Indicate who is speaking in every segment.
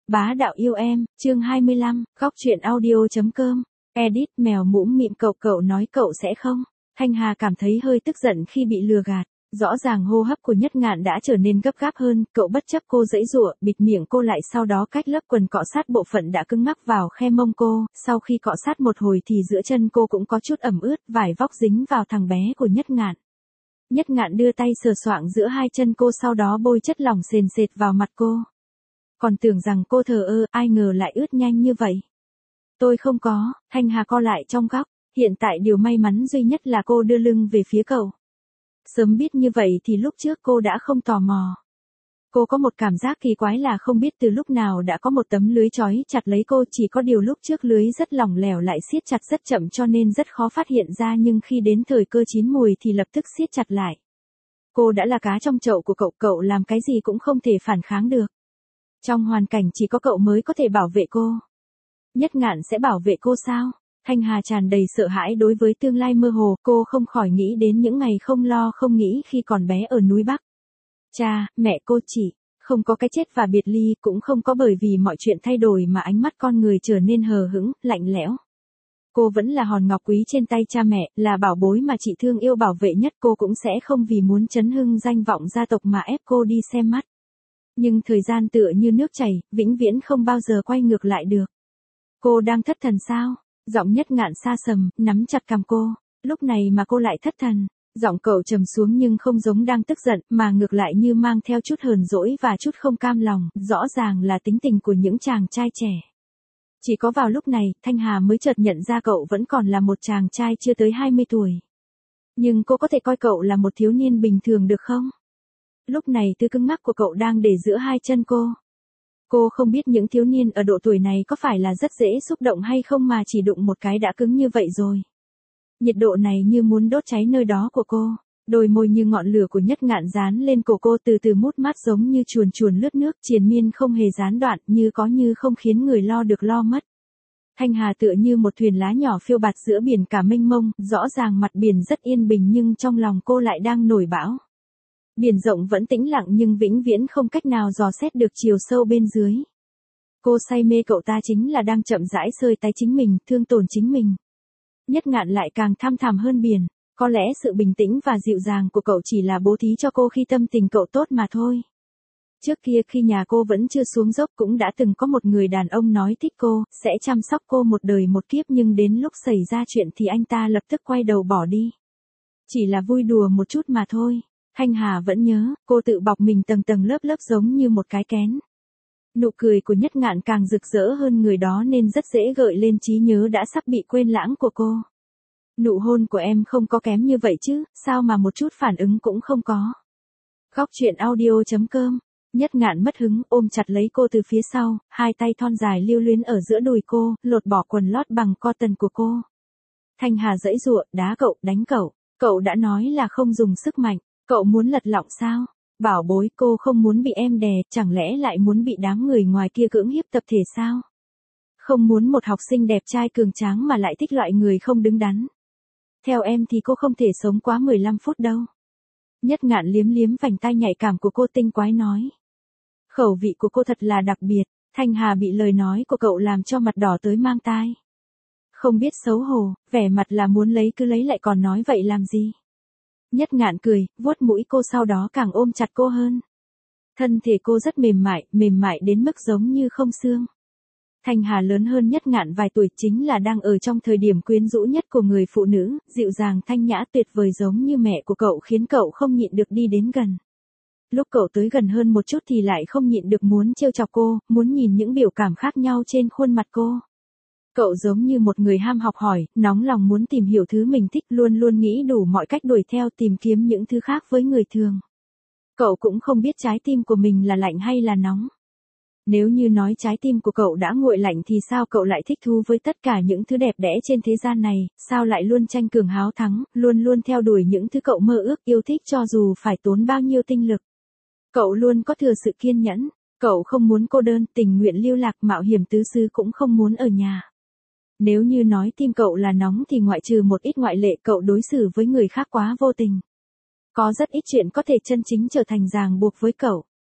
Speaker 1: Bá đạo yêu em, chương 25, góc truyện audio.com. Edit mèo mũm mịm cậu nói cậu sẽ không. Thanh Hà cảm thấy hơi tức giận khi bị lừa gạt. Rõ ràng hô hấp của Nhất Ngạn đã trở nên gấp gáp hơn, cậu bất chấp cô giãy giụa, bịt miệng cô lại, sau đó cách lớp quần cọ sát bộ phận đã cứng ngắc vào khe mông cô, sau khi cọ sát một hồi thì giữa chân cô cũng có chút ẩm ướt, vải vóc dính vào thằng bé của Nhất Ngạn. Nhất Ngạn đưa tay sờ soạng giữa hai chân cô, sau đó bôi chất lỏng sền sệt vào mặt cô. Còn tưởng rằng cô thờ ơ, ai ngờ lại ướt nhanh như vậy. Tôi không có. Thanh Hà co lại trong góc, hiện tại điều may mắn duy nhất là cô đưa lưng về phía cậu. Sớm biết như vậy thì lúc trước cô đã không tò mò. Cô có một cảm giác kỳ quái là không biết từ lúc nào đã có một tấm lưới trói chặt lấy cô, chỉ có điều lúc trước lưới rất lỏng lẻo lại siết chặt rất chậm cho nên rất khó phát hiện ra, nhưng khi đến thời cơ chín mùi thì lập tức siết chặt lại. Cô đã là cá trong chậu của cậu làm cái gì cũng không thể phản kháng được. Trong hoàn cảnh chỉ có cậu mới có thể bảo vệ cô. Nhất Ngạn sẽ bảo vệ cô sao? Thanh Hà tràn đầy sợ hãi đối với tương lai mơ hồ, cô không khỏi nghĩ đến những ngày không lo không nghĩ khi còn bé ở núi Bắc. Cha, mẹ cô chỉ, không có cái chết và biệt ly, cũng không có bởi vì mọi chuyện thay đổi mà ánh mắt con người trở nên hờ hững, lạnh lẽo. Cô vẫn là hòn ngọc quý trên tay cha mẹ, là bảo bối mà chị thương yêu bảo vệ nhất, cô cũng sẽ không vì muốn chấn hưng danh vọng gia tộc mà ép cô đi xem mắt. Nhưng thời gian tựa như nước chảy, vĩnh viễn không bao giờ quay ngược lại được. Cô đang thất thần sao? Giọng Nhất Ngạn xa sầm, nắm chặt cằm cô. Lúc này mà cô lại thất thần. Giọng cậu trầm xuống nhưng không giống đang tức giận, mà ngược lại như mang theo chút hờn dỗi và chút không cam lòng, rõ ràng là tính tình của những chàng trai trẻ. Chỉ có vào lúc này, Thanh Hà mới chợt nhận ra cậu vẫn còn là một chàng trai chưa tới 20 tuổi. Nhưng cô có thể coi cậu là một thiếu niên bình thường được không? Lúc này thứ cứng ngắc của cậu đang để giữa hai chân cô. Cô không biết những thiếu niên ở độ tuổi này có phải là rất dễ xúc động hay không mà chỉ đụng một cái đã cứng như vậy rồi. Nhiệt độ này như muốn đốt cháy nơi đó của cô. Đôi môi như ngọn lửa của Nhất Ngạn dán lên cổ cô, từ từ mút mát giống như chuồn chuồn lướt nước, triền miên không hề gián đoạn, như có như không khiến người lo được lo mất. Thanh Hà tựa như một thuyền lá nhỏ phiêu bạt giữa biển cả mênh mông, rõ ràng mặt biển rất yên bình nhưng trong lòng cô lại đang nổi bão. Biển rộng vẫn tĩnh lặng nhưng vĩnh viễn không cách nào dò xét được chiều sâu bên dưới. Cô say mê cậu ta chính là đang chậm rãi sơi tay chính mình, thương tổn chính mình. Nhất Ngạn lại càng thăm thẳm hơn biển. Có lẽ sự bình tĩnh và dịu dàng của cậu chỉ là bố thí cho cô khi tâm tình cậu tốt mà thôi. Trước kia khi nhà cô vẫn chưa xuống dốc cũng đã từng có một người đàn ông nói thích cô, sẽ chăm sóc cô một đời một kiếp, nhưng đến lúc xảy ra chuyện thì anh ta lập tức quay đầu bỏ đi. Chỉ là vui đùa một chút mà thôi. Thanh Hà vẫn nhớ, cô tự bọc mình tầng tầng lớp lớp giống như một cái kén. Nụ cười của Nhất Ngạn càng rực rỡ hơn người đó nên rất dễ gợi lên trí nhớ đã sắp bị quên lãng của cô. Nụ hôn của em không có kém như vậy chứ, sao mà một chút phản ứng cũng không có. Góc truyện audio.com. Nhất Ngạn mất hứng ôm chặt lấy cô từ phía sau, hai tay thon dài lưu luyến ở giữa đùi cô, lột bỏ quần lót bằng cotton của cô. Thanh Hà giãy giụa, đá cậu, đánh cậu. Cậu đã nói là không dùng sức mạnh. Cậu muốn lật lọng sao? Bảo bối, cô không muốn bị em đè, chẳng lẽ lại muốn bị đám người ngoài kia cưỡng hiếp tập thể sao? Không muốn một học sinh đẹp trai cường tráng mà lại thích loại người không đứng đắn. Theo em thì cô không thể sống quá 15 phút đâu. Nhất Ngạn liếm liếm vành tai nhạy cảm của cô, tinh quái nói. Khẩu vị của cô thật là đặc biệt. Thanh Hà bị lời nói của cậu làm cho mặt đỏ tới mang tai. Không biết xấu hổ, vẻ mặt là muốn lấy cứ lấy lại còn nói vậy làm gì. Nhất Ngạn cười, vuốt mũi cô sau đó càng ôm chặt cô hơn. Thân thể cô rất mềm mại đến mức giống như không xương. Thanh Hà lớn hơn Nhất Ngạn vài tuổi, chính là đang ở trong thời điểm quyến rũ nhất của người phụ nữ, dịu dàng thanh nhã tuyệt vời giống như mẹ của cậu, khiến cậu không nhịn được đi đến gần. Lúc cậu tới gần hơn một chút thì lại không nhịn được muốn trêu chọc cô, muốn nhìn những biểu cảm khác nhau trên khuôn mặt cô. Cậu giống như một người ham học hỏi, nóng lòng muốn tìm hiểu thứ mình thích, luôn luôn nghĩ đủ mọi cách đuổi theo tìm kiếm những thứ khác với người thường. Cậu cũng không biết trái tim của mình là lạnh hay là nóng. Nếu như nói trái tim của cậu đã nguội lạnh thì sao cậu lại thích thú với tất cả những thứ đẹp đẽ trên thế gian này, sao lại luôn tranh cường háo thắng, luôn luôn theo đuổi những thứ cậu mơ ước yêu thích cho dù phải tốn bao nhiêu tinh lực. Cậu luôn có thừa sự kiên nhẫn, cậu không muốn cô đơn, tình nguyện lưu lạc mạo hiểm tứ xứ cũng không muốn ở nhà. Nếu như nói tim cậu là nóng thì ngoại trừ một ít ngoại lệ, cậu đối xử với người khác quá vô tình. Có rất ít chuyện có thể chân chính trở thành ràng buộc với cậu.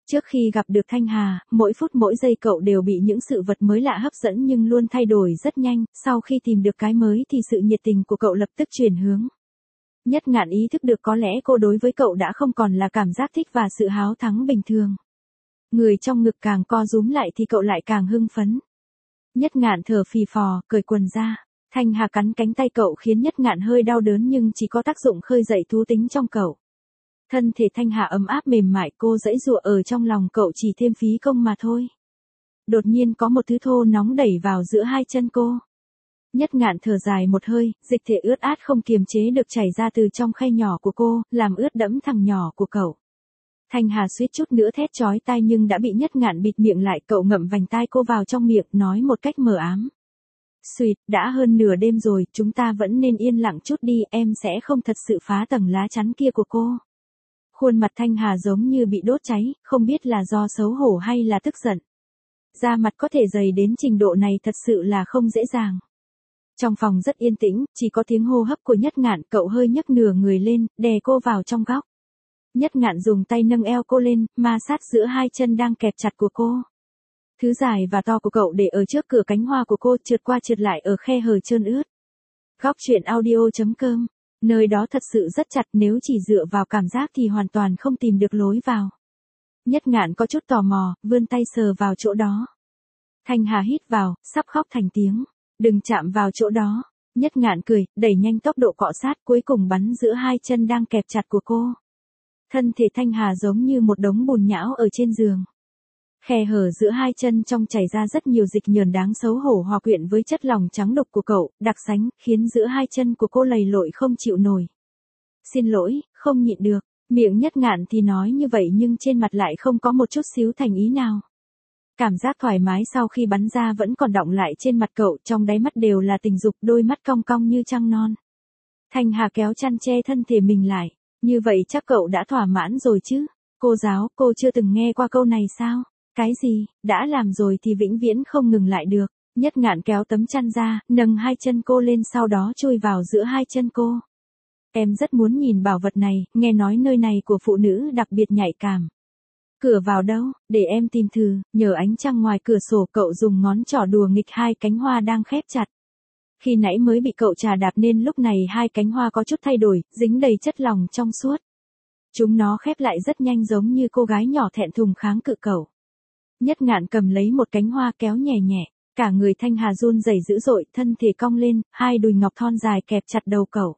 Speaker 1: Trước khi gặp được Thanh Hà, mỗi phút mỗi giây cậu đều bị những sự vật mới lạ hấp dẫn nhưng luôn thay đổi rất nhanh, sau khi tìm được cái mới thì sự nhiệt tình của cậu lập tức chuyển hướng. Nhất Ngạn ý thức được có lẽ cô đối với cậu đã không còn là cảm giác thích và sự háo thắng bình thường. Người trong ngực càng co rúm lại thì cậu lại càng hưng phấn. Nhất Ngạn thở phì phò, cởi quần ra. Thanh Hà cắn cánh tay cậu khiến Nhất Ngạn hơi đau đớn nhưng chỉ có tác dụng khơi dậy thú tính trong cậu. Thân thể Thanh Hà ấm áp mềm mại, cô giãy giụa ở trong lòng cậu chỉ thêm phí công mà thôi. Đột nhiên có một thứ thô nóng đẩy vào giữa hai chân cô. Nhất Ngạn thở dài một hơi, dịch thể ướt át không kiềm chế được chảy ra từ trong khe nhỏ của cô, làm ướt đẫm thằng nhỏ của cậu. Thanh Hà suýt chút nữa thét chói tai nhưng đã bị Nhất Ngạn bịt miệng lại, cậu ngậm vành tai cô vào trong miệng, nói một cách mờ ám. Xuyệt, đã hơn nửa đêm rồi, chúng ta vẫn nên yên lặng chút đi, em sẽ không thật sự phá tầng lá chắn kia của cô. Khuôn mặt Thanh Hà giống như bị đốt cháy, không biết là do xấu hổ hay là tức giận. Da mặt có thể dày đến trình độ này thật sự là không dễ dàng. Trong phòng rất yên tĩnh, chỉ có tiếng hô hấp của Nhất Ngạn, cậu hơi nhấc nửa người lên, đè cô vào trong góc. Nhất Ngạn dùng tay nâng eo cô lên, ma sát giữa hai chân đang kẹp chặt của cô. Thứ dài và to của cậu để ở trước cửa cánh hoa của cô, trượt qua trượt lại ở khe hở trơn ướt. Góc truyện audio.com, nơi đó thật sự rất chặt, nếu chỉ dựa vào cảm giác thì hoàn toàn không tìm được lối vào. Nhất Ngạn có chút tò mò, vươn tay sờ vào chỗ đó. Thanh Hà hít vào, sắp khóc thành tiếng. Đừng chạm vào chỗ đó. Nhất Ngạn cười, đẩy nhanh tốc độ cọ sát, cuối cùng bắn giữa hai chân đang kẹp chặt của cô. Thân thể Thanh Hà giống như một đống bùn nhão ở trên giường. Khe hở giữa hai chân trong chảy ra rất nhiều dịch nhờn đáng xấu hổ hòa quyện với chất lỏng trắng đục của cậu, đặc sánh, khiến giữa hai chân của cô lầy lội không chịu nổi. Xin lỗi, không nhịn được. Miệng Nhất Ngạn thì nói như vậy nhưng trên mặt lại không có một chút xíu thành ý nào. Cảm giác thoải mái sau khi bắn ra vẫn còn đọng lại trên mặt cậu, trong đáy mắt đều là tình dục, đôi mắt cong cong như trăng non. Thanh Hà kéo chăn che thân thể mình lại. Như vậy chắc cậu đã thỏa mãn rồi chứ? Cô giáo, cô chưa từng nghe qua câu này sao? Cái gì, đã làm rồi thì vĩnh viễn không ngừng lại được. Nhất Ngạn kéo tấm chăn ra, nâng hai chân cô lên sau đó chui vào giữa hai chân cô. Em rất muốn nhìn bảo vật này, nghe nói nơi này của phụ nữ đặc biệt nhạy cảm. Cửa vào đâu, để em tìm thử, nhờ ánh trăng ngoài cửa sổ cậu dùng ngón trỏ đùa nghịch hai cánh hoa đang khép chặt. Khi nãy mới bị cậu trà đạp nên lúc này hai cánh hoa có chút thay đổi, dính đầy chất lỏng trong suốt. Chúng nó khép lại rất nhanh giống như cô gái nhỏ thẹn thùng kháng cự cậu. Nhất Ngạn cầm lấy một cánh hoa kéo nhẹ nhẹ, cả người Thanh Hà run rẩy dữ dội, thân thể cong lên, hai đùi ngọc thon dài kẹp chặt đầu cậu.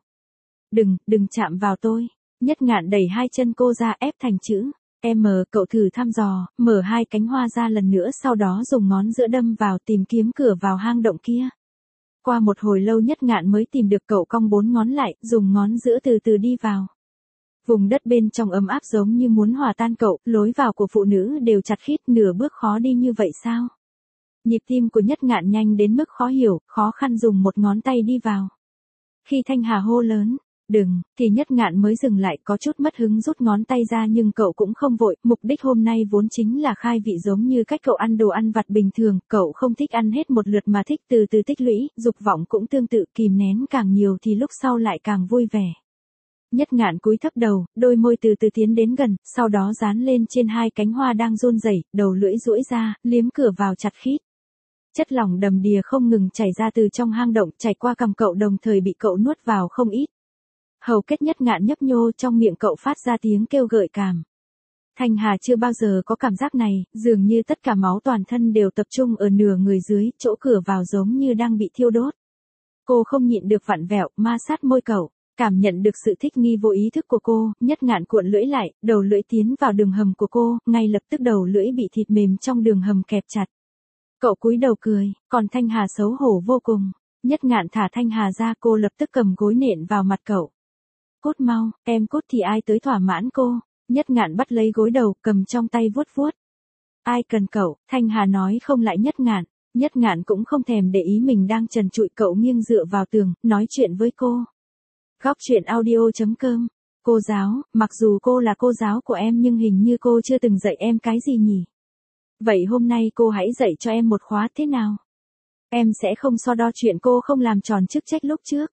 Speaker 1: Đừng chạm vào tôi. Nhất Ngạn đẩy hai chân cô ra ép thành chữ M, cậu thử thăm dò, mở hai cánh hoa ra lần nữa sau đó dùng ngón giữa đâm vào tìm kiếm cửa vào hang động kia. Qua một hồi lâu Nhất Ngạn mới tìm được, cậu cong bốn ngón lại, dùng ngón giữa từ từ đi vào. Vùng đất bên trong ấm áp giống như muốn hòa tan cậu, lối vào của phụ nữ đều chặt khít, nửa bước khó đi như vậy sao? Nhịp tim của Nhất Ngạn nhanh đến mức khó hiểu, khó khăn dùng một ngón tay đi vào. Khi Thanh Hà hô lớn, đừng, thì Nhất Ngạn mới dừng lại, có chút mất hứng rút ngón tay ra nhưng cậu cũng không vội, mục đích hôm nay vốn chính là khai vị giống như cách cậu ăn đồ ăn vặt bình thường, cậu không thích ăn hết một lượt mà thích từ từ tích lũy, dục vọng cũng tương tự, kìm nén càng nhiều thì lúc sau lại càng vui vẻ. Nhất Ngạn cúi thấp đầu, đôi môi từ từ tiến đến gần, sau đó dán lên trên hai cánh hoa đang run rẩy, đầu lưỡi duỗi ra, liếm cửa vào chặt khít. Chất lỏng đầm đìa không ngừng chảy ra từ trong hang động, chảy qua cằm cậu đồng thời bị cậu nuốt vào không ít. Hầu kết Nhất Ngạn nhấp nhô, trong miệng cậu phát ra tiếng kêu gợi cảm. Thanh Hà chưa bao giờ có cảm giác này, dường như tất cả máu toàn thân đều tập trung ở nửa người dưới, chỗ cửa vào giống như đang bị thiêu đốt. Cô không nhịn được vặn vẹo, ma sát môi cậu, cảm nhận được sự thích nghi vô ý thức của cô, Nhất Ngạn cuộn lưỡi lại, đầu lưỡi tiến vào đường hầm của cô, ngay lập tức đầu lưỡi bị thịt mềm trong đường hầm kẹp chặt. Cậu cúi đầu cười, còn Thanh Hà xấu hổ vô cùng. Nhất Ngạn thả Thanh Hà ra, cô lập tức cầm gối nện vào mặt cậu. Cút mau, em cút thì ai tới thỏa mãn cô. Nhất Ngạn bắt lấy gối đầu, cầm trong tay vuốt vuốt. Ai cần cậu, Thanh Hà nói không lại Nhất Ngạn. Nhất Ngạn cũng không thèm để ý mình đang trần trụi, cậu nghiêng dựa vào tường, nói chuyện với cô. Góc truyện audio.com. Cô giáo, mặc dù cô là cô giáo của em nhưng hình như cô chưa từng dạy em cái gì nhỉ? Vậy hôm nay cô hãy dạy cho em một khóa thế nào? Em sẽ không so đo chuyện cô không làm tròn chức trách lúc trước.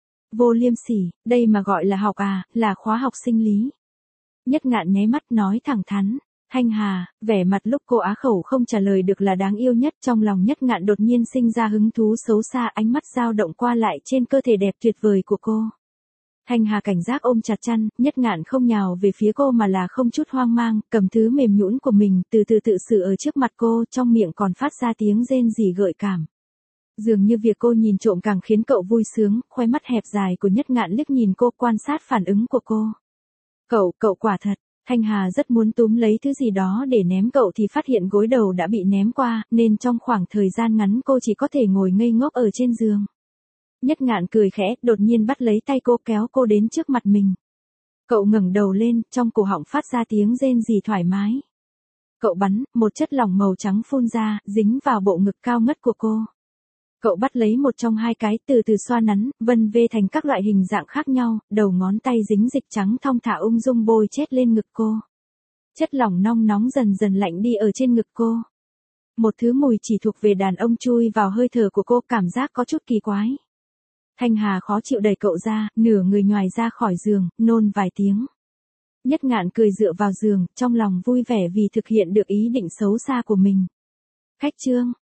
Speaker 1: Vô liêm sỉ, đây mà gọi là học à, là khóa học sinh lý. Nhất Ngạn nháy mắt nói thẳng thắn. Thanh Hà, vẻ mặt lúc cô á khẩu không trả lời được là đáng yêu nhất, trong lòng Nhất Ngạn đột nhiên sinh ra hứng thú xấu xa, ánh mắt dao động qua lại trên cơ thể đẹp tuyệt vời của cô. Thanh Hà cảnh giác ôm chặt chăn, Nhất Ngạn không nhào về phía cô mà là không chút hoang mang, cầm thứ mềm nhũn của mình, từ từ tự xử ở trước mặt cô, trong miệng còn phát ra tiếng rên rỉ gợi cảm. Dường như việc cô nhìn trộm càng khiến cậu vui sướng, khóe mắt hẹp dài của Nhất Ngạn liếc nhìn cô, quan sát phản ứng của cô. Cậu quả thật. Thanh Hà rất muốn túm lấy thứ gì đó để ném cậu thì phát hiện gối đầu đã bị ném qua, nên trong khoảng thời gian ngắn cô chỉ có thể ngồi ngây ngốc ở trên giường. Nhất Ngạn cười khẽ, đột nhiên bắt lấy tay cô kéo cô đến trước mặt mình. Cậu ngẩng đầu lên, trong cổ họng phát ra tiếng rên rỉ thoải mái. Cậu bắn, một chất lỏng màu trắng phun ra, dính vào bộ ngực cao ngất của cô. Cậu bắt lấy một trong hai cái, từ từ xoa nắn, vân vê thành các loại hình dạng khác nhau, đầu ngón tay dính dịch trắng thong thả ung dung bôi chết lên ngực cô. Chất lỏng nong nóng dần dần lạnh đi ở trên ngực cô. Một thứ mùi chỉ thuộc về đàn ông chui vào hơi thở của cô, cảm giác có chút kỳ quái. Thanh Hà khó chịu đẩy cậu ra, nửa người nhoài ra khỏi giường, nôn vài tiếng. Nhất Ngạn cười dựa vào giường, trong lòng vui vẻ vì thực hiện được ý định xấu xa của mình. Khách trương.